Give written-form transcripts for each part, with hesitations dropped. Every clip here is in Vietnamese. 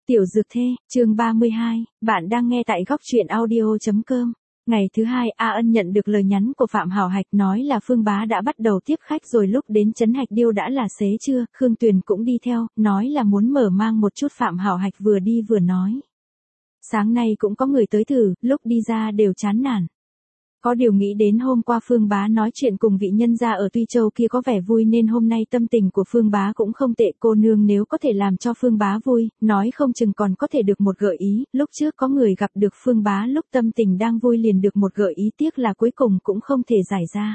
Tiểu Dược Thê, chương 32, bạn đang nghe tại góc truyện audio.com. Ngày thứ hai, A Ân nhận được lời nhắn của Phạm Hảo Hạch nói là Phương Bá đã bắt đầu tiếp khách rồi, lúc đến trấn Hạch Điêu đã là xế trưa, Khương Tuyền cũng đi theo, nói là muốn mở mang một chút. Phạm Hảo Hạch vừa đi vừa nói. Sáng nay cũng có người tới thử, lúc đi ra đều chán nản. Có điều nghĩ đến hôm qua Phương Bá nói chuyện cùng vị nhân gia ở Tuy Châu kia có vẻ vui nên hôm nay tâm tình của Phương Bá cũng không tệ. Cô nương nếu có thể làm cho Phương Bá vui, nói không chừng còn có thể được một gợi ý. Lúc trước có người gặp được Phương Bá lúc tâm tình đang vui liền được một gợi ý, tiếc là cuối cùng cũng không thể giải ra.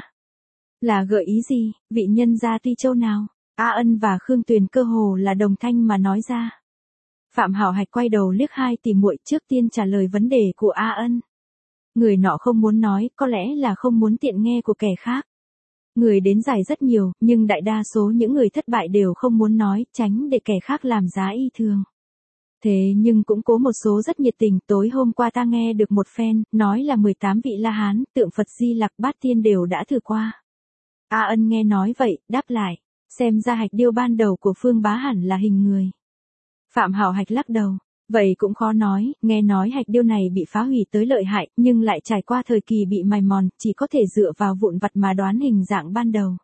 Là gợi ý gì, vị nhân gia Tuy Châu nào? A Ân và Khương Tuyền cơ hồ là đồng thanh mà nói ra. Phạm Hảo Hạch quay đầu liếc hai tỷ muội, trước tiên trả lời vấn đề của A Ân. Người nọ không muốn nói, có lẽ là không muốn tiện nghe của kẻ khác. Người đến giải rất nhiều, nhưng đại đa số những người thất bại đều không muốn nói, tránh để kẻ khác làm giá y thương. Thế nhưng cũng có một số rất nhiệt tình. Tối hôm qua ta nghe được một phen, nói là 18 vị La Hán, tượng Phật Di Lặc Bát Tiên đều đã thử qua. A Ân nghe nói vậy, đáp lại, xem ra Hạch Điêu ban đầu của Phương Bá hẳn là hình người. Phạm Hảo Hạch lắc đầu. Vậy cũng khó nói, nghe nói Hạch Điêu này bị phá hủy tới lợi hại, nhưng lại trải qua thời kỳ bị mài mòn, chỉ có thể dựa vào vụn vặt mà đoán hình dạng ban đầu.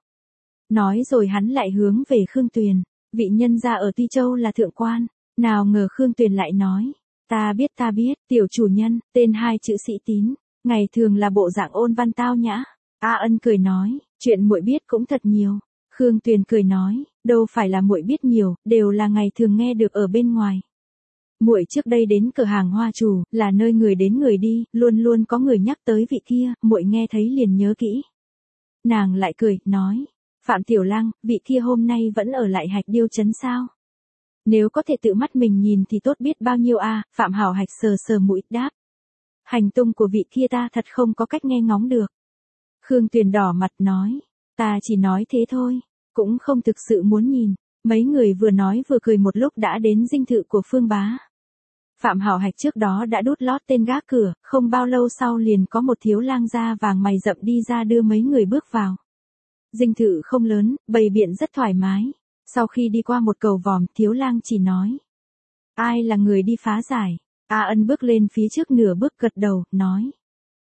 Nói rồi hắn lại hướng về Khương Tuyền, vị nhân gia ở Tuy Châu là thượng quan, nào ngờ Khương Tuyền lại nói, ta biết, tiểu chủ nhân, tên hai chữ Sĩ Tín, ngày thường là bộ dạng ôn văn tao nhã. A Ân cười nói, chuyện muội biết cũng thật nhiều. Khương Tuyền cười nói, đâu phải là muội biết nhiều, đều là ngày thường nghe được ở bên ngoài. Muội trước đây đến cửa hàng hoa chủ, là nơi người đến người đi, luôn luôn có người nhắc tới vị kia, muội nghe thấy liền nhớ kỹ. Nàng lại cười, nói, Phạm Tiểu Lang, vị kia hôm nay vẫn ở lại Hạch Điêu trấn sao? Nếu có thể tự mắt mình nhìn thì tốt biết bao nhiêu a. Phạm Hảo Hạch sờ sờ mũi, đáp. Hành tung của vị kia ta thật không có cách nghe ngóng được. Khương Tuyền đỏ mặt nói, ta chỉ nói thế thôi, cũng không thực sự muốn nhìn. Mấy người vừa nói vừa cười một lúc đã đến dinh thự của Phương Bá. Phạm Hảo Hạch trước đó đã đút lót tên gác cửa, không bao lâu sau liền có một thiếu lang da vàng mày rậm đi ra đưa mấy người bước vào. Dinh thự không lớn, bày biện rất thoải mái. Sau khi đi qua một cầu vòm, thiếu lang chỉ nói. Ai là người đi phá giải? A Ân bước lên phía trước nửa bước gật đầu, nói.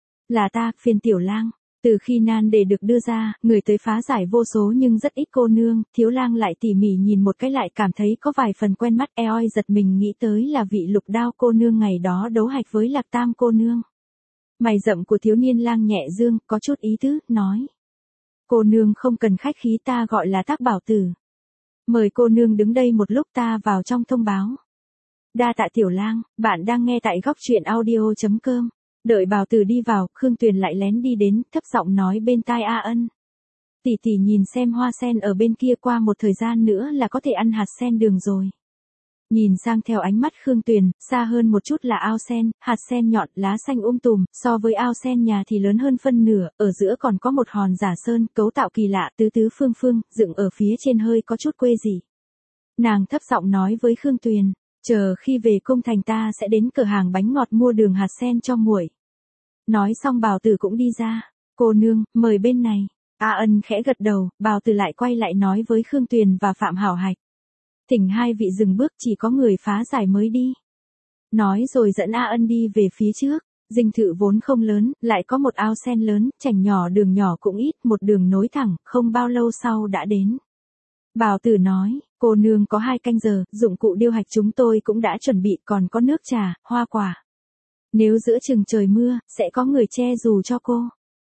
Là ta, phiền Tiểu Lang. Từ khi nan đề được đưa ra, người tới phá giải vô số nhưng rất ít cô nương. Thiếu lang lại tỉ mỉ nhìn một cái lại cảm thấy có vài phần quen mắt, oi giật mình nghĩ tới là vị Lục Đao cô nương ngày đó đấu hạch với Lạc Tam cô nương. Mày rậm của thiếu niên lang nhẹ dương, có chút ý tứ, nói. Cô nương không cần khách khí, ta gọi là Tác Bảo Tử. Mời cô nương đứng đây một lúc, ta vào trong thông báo. Đa tạ Tiểu Lang, bạn đang nghe tại góc truyện audio.com. Đợi Bảo Tử đi vào, Khương Tuyền lại lén đi đến, thấp giọng nói bên tai A Ân. Tỷ tỷ nhìn xem hoa sen ở bên kia, qua một thời gian nữa là có thể ăn hạt sen đường rồi. Nhìn sang theo ánh mắt Khương Tuyền, xa hơn một chút là ao sen, hạt sen nhọn, lá xanh tùm, so với ao sen nhà thì lớn hơn phân nửa, ở giữa còn có một hòn giả sơn, cấu tạo kỳ lạ, tứ tứ phương phương, dựng ở phía trên hơi có chút quê dị. Nàng thấp giọng nói với Khương Tuyền, chờ khi về cung thành ta sẽ đến cửa hàng bánh ngọt mua đường hạt sen cho muội. Nói xong Bảo Tử cũng đi ra, cô nương, mời bên này. A Ân khẽ gật đầu, Bảo Tử lại quay lại nói với Khương Tuyền và Phạm Hảo Hạch. Thỉnh hai vị dừng bước, chỉ có người phá giải mới đi. Nói rồi dẫn A Ân đi về phía trước. Dinh thự vốn không lớn, lại có một ao sen lớn, chảnh nhỏ đường nhỏ cũng ít, một đường nối thẳng, không bao lâu sau đã đến. Bảo Tử nói, cô nương có 2 canh giờ, dụng cụ điêu hạch chúng tôi cũng đã chuẩn bị, còn có nước trà, hoa quả. Nếu giữa chừng trời mưa, sẽ có người che dù cho cô.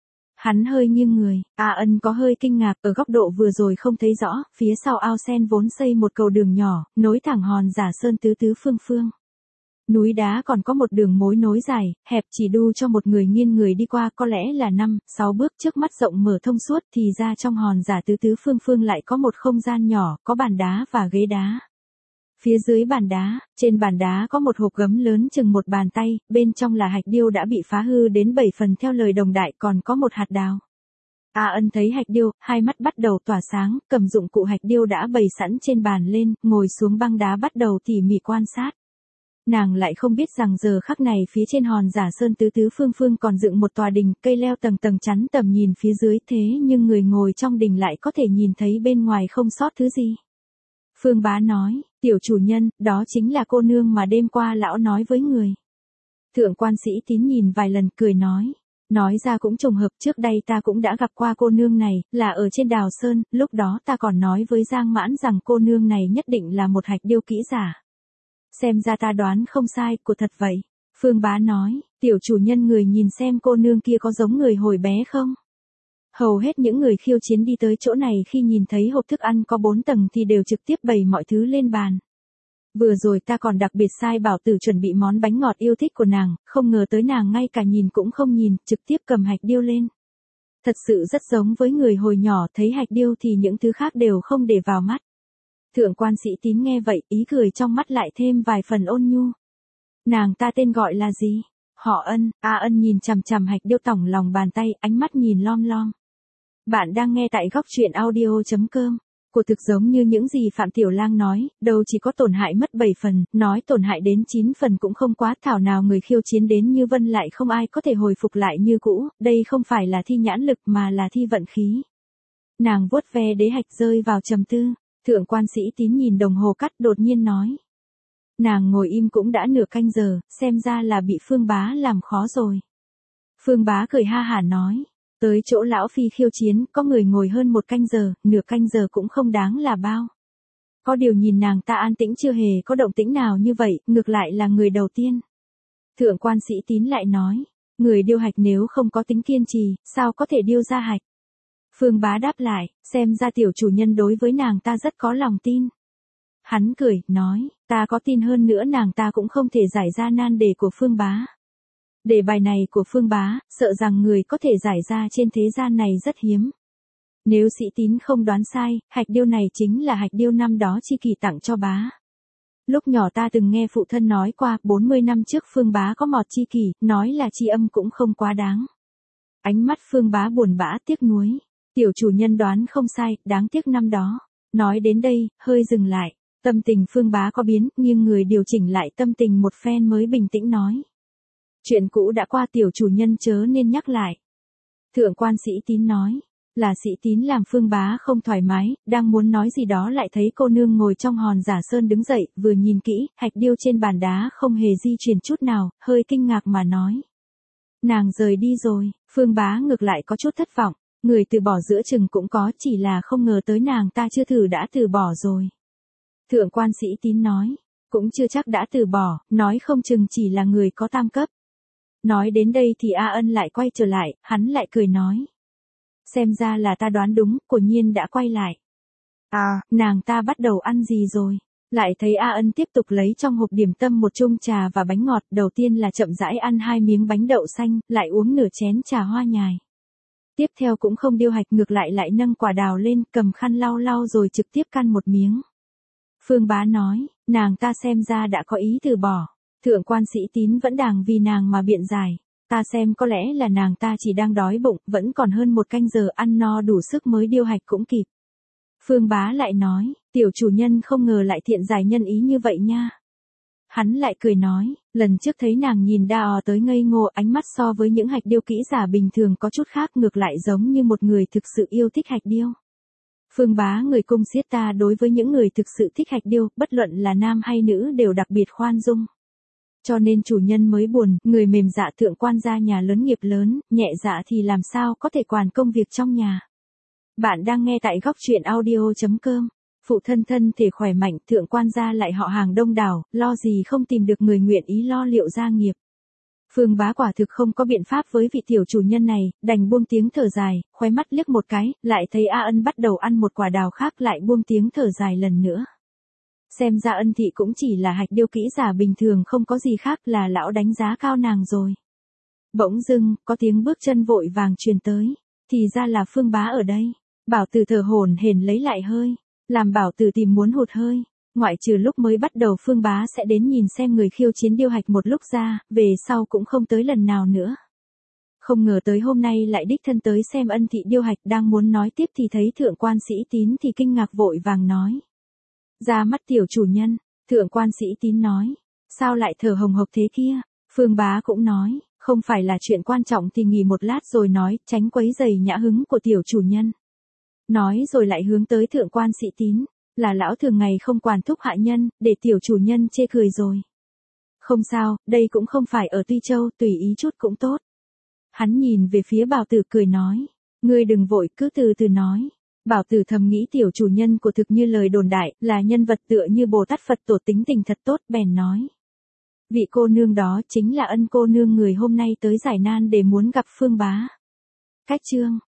Hắn hơi nghiêng người, A Ân có hơi kinh ngạc, ở góc độ vừa rồi không thấy rõ, phía sau ao sen vốn xây một cầu đường nhỏ, nối thẳng hòn giả sơn tứ tứ phương phương. Núi đá còn có một đường mối nối dài, hẹp chỉ đu cho một người nghiêng người đi qua, có lẽ là 5-6 bước, trước mắt rộng mở thông suốt, thì ra trong hòn giả tứ tứ phương phương lại có một không gian nhỏ, có bàn đá và ghế đá. Phía dưới bàn đá, trên bàn đá có một hộp gấm lớn chừng một bàn tay, bên trong là hạch điêu đã bị phá hư đến 7 phần theo lời đồng đại, còn có một hạt đào. A Ân thấy hạch điêu, hai mắt bắt đầu tỏa sáng, cầm dụng cụ hạch điêu đã bày sẵn trên bàn lên, ngồi xuống băng đá bắt đầu tỉ mỉ quan sát. Nàng lại không biết rằng giờ khắc này phía trên hòn giả sơn tứ tứ phương phương còn dựng một tòa đình, cây leo tầng tầng chắn tầm nhìn phía dưới, thế nhưng người ngồi trong đình lại có thể nhìn thấy bên ngoài không sót thứ gì. Phương Bá nói, Tiểu chủ nhân, đó chính là cô nương mà đêm qua lão nói với người. Thượng quan sĩ Tín nhìn vài lần cười nói. Nói ra cũng trùng hợp, trước đây ta cũng đã gặp qua cô nương này, là ở trên Đào Sơn, lúc đó ta còn nói với Giang Mãn rằng cô nương này nhất định là một hạch điêu kỹ giả. Xem ra ta đoán không sai, của thật vậy. Phương Bá nói, tiểu chủ nhân người nhìn xem cô nương kia có giống người hồi bé không? Hầu hết những người khiêu chiến đi tới chỗ này khi nhìn thấy hộp thức ăn có 4 tầng thì đều trực tiếp bày mọi thứ lên bàn. Vừa rồi ta còn đặc biệt sai Bảo Tử chuẩn bị món bánh ngọt yêu thích của nàng, không ngờ tới nàng ngay cả nhìn cũng không nhìn, trực tiếp cầm hạch điêu lên. Thật sự rất giống với người hồi nhỏ, thấy hạch điêu thì những thứ khác đều không để vào mắt. Thượng quan sĩ Tín nghe vậy, ý cười trong mắt lại thêm vài phần ôn nhu. Nàng ta tên gọi là gì? Họ Ân. Ân nhìn chằm chằm hạch điêu tỏng lòng bàn tay, ánh mắt nhìn lom lom. Bạn đang nghe tại góc truyện audio.com. Của thực giống như những gì Phạm Tiểu Lang nói, đâu chỉ có tổn hại mất 7 phần, nói tổn hại đến 9 phần cũng không quá, thảo nào người khiêu chiến đến như Vân lại không ai có thể hồi phục lại như cũ, đây không phải là thi nhãn lực mà là thi vận khí. Nàng vuốt ve đế hạch rơi vào trầm tư, thượng quan sĩ Tín nhìn đồng hồ cắt đột nhiên nói. Nàng ngồi im cũng đã nửa canh giờ, xem ra là bị Phương Bá làm khó rồi. Phương Bá cười ha hả nói. Tới chỗ lão phi khiêu chiến, có người ngồi hơn 1 canh giờ, nửa canh giờ cũng không đáng là bao. Có điều nhìn nàng ta an tĩnh chưa hề có động tĩnh nào như vậy, ngược lại là người đầu tiên. Thượng quan sĩ Tín lại nói, người điêu hạch nếu không có tính kiên trì, sao có thể điêu ra hạch? Phương Bá đáp lại, xem ra tiểu chủ nhân đối với nàng ta rất có lòng tin. Hắn cười, nói, ta có tin hơn nữa nàng ta cũng không thể giải ra nan đề của Phương Bá. Đề bài này của Phương Bá, sợ rằng người có thể giải ra trên thế gian này rất hiếm. Nếu sĩ Tín không đoán sai, hạch điêu này chính là hạch điêu năm đó Chi Kỳ tặng cho bá. Lúc nhỏ ta từng nghe phụ thân nói qua, 40 năm trước Phương Bá có mọt Chi Kỳ, nói là tri âm cũng không quá đáng. Ánh mắt Phương Bá buồn bã tiếc nuối. Tiểu chủ nhân đoán không sai, đáng tiếc năm đó. Nói đến đây, hơi dừng lại. Tâm tình Phương Bá có biến, nhưng người điều chỉnh lại tâm tình một phen mới bình tĩnh nói. Chuyện cũ đã qua, tiểu chủ nhân chớ nên nhắc lại. Thượng quan sĩ Tín nói, là sĩ Tín làm Phương Bá không thoải mái, đang muốn nói gì đó lại thấy cô nương ngồi trong hòn giả sơn đứng dậy, vừa nhìn kỹ, hạch điêu trên bàn đá không hề di chuyển chút nào, hơi kinh ngạc mà nói. Nàng rời đi rồi, Phương Bá ngược lại có chút thất vọng, người từ bỏ giữa chừng cũng có, chỉ là không ngờ tới nàng ta chưa thử đã từ bỏ rồi. Thượng quan sĩ Tín nói, cũng chưa chắc đã từ bỏ, nói không chừng chỉ là người có tam cấp. Nói đến đây thì Ân lại quay trở lại, hắn lại cười nói. Xem ra là ta đoán đúng, quả nhiên đã quay lại. Nàng ta bắt đầu ăn gì rồi? Lại thấy Ân tiếp tục lấy trong hộp điểm tâm một chung trà và bánh ngọt, đầu tiên là chậm rãi ăn 2 miếng bánh đậu xanh, lại uống nửa chén trà hoa nhài. Tiếp theo cũng không điêu hạch, ngược lại nâng quả đào lên, cầm khăn lau lau rồi trực tiếp căn một miếng. Phương Bá nói, nàng ta xem ra đã có ý từ bỏ. Thượng quan sĩ Tín vẫn đang vì nàng mà biện giải. Ta xem có lẽ là nàng ta chỉ đang đói bụng, vẫn còn hơn 1 canh giờ ăn no đủ sức mới điêu hạch cũng kịp. Phương Bá lại nói, tiểu chủ nhân không ngờ lại thiện giải nhân ý như vậy nha. Hắn lại cười nói, lần trước thấy nàng nhìn đà tới ngây ngô, ánh mắt so với những hạch điêu kỹ giả bình thường có chút khác, ngược lại giống như một người thực sự yêu thích hạch điêu. Phương Bá người cung xiết ta đối với những người thực sự thích hạch điêu, bất luận là nam hay nữ đều đặc biệt khoan dung. Cho nên chủ nhân mới buồn, người mềm dạ thượng quan gia nhà lớn nghiệp lớn, nhẹ dạ thì làm sao có thể quản công việc trong nhà. Bạn đang nghe tại góc truyện audio.com. Phụ thân thân thể khỏe mạnh, thượng quan gia lại họ hàng đông đảo, lo gì không tìm được người nguyện ý lo liệu gia nghiệp. Phương Bá quả thực không có biện pháp với vị tiểu chủ nhân này, đành buông tiếng thở dài, khóe mắt liếc một cái, lại thấy Ân bắt đầu ăn một quả đào khác, lại buông tiếng thở dài lần nữa. Xem ra Ân thị cũng chỉ là hạch điêu kỹ giả bình thường, không có gì khác, là lão đánh giá cao nàng rồi. Bỗng dưng, có tiếng bước chân vội vàng truyền tới, thì ra là Phương Bá ở đây. Bảo Tử thở hổn hển lấy lại hơi, làm Bảo Tử tìm muốn hụt hơi. Ngoại trừ lúc mới bắt đầu Phương Bá sẽ đến nhìn xem người khiêu chiến điêu hạch một lúc ra, về sau cũng không tới lần nào nữa. Không ngờ tới hôm nay lại đích thân tới xem Ân thị điêu hạch, đang muốn nói tiếp thì thấy thượng quan sĩ Tín thì kinh ngạc vội vàng nói. Ra mắt tiểu chủ nhân, thượng quan sĩ Tín nói. Sao lại thở hồng hộc thế kia? Phương Bá cũng nói, không phải là chuyện quan trọng thì nghỉ một lát rồi nói, tránh quấy rầy nhã hứng của tiểu chủ nhân. Nói rồi lại hướng tới thượng quan sĩ Tín. Là lão thường ngày không quản thúc hạ nhân, để tiểu chủ nhân chê cười rồi. Không sao, đây cũng không phải ở Tuy Châu, tùy ý chút cũng tốt. Hắn nhìn về phía Bảo Tử cười nói. Ngươi đừng vội, cứ từ từ nói. Bảo Tử thầm nghĩ tiểu chủ nhân của thực như lời đồn đại, là nhân vật tựa như Bồ Tát Phật tổ tính tình thật tốt, bèn nói. Vị cô nương đó chính là Ân cô nương người hôm nay tới giải nan để muốn gặp Phương bá. Cách chương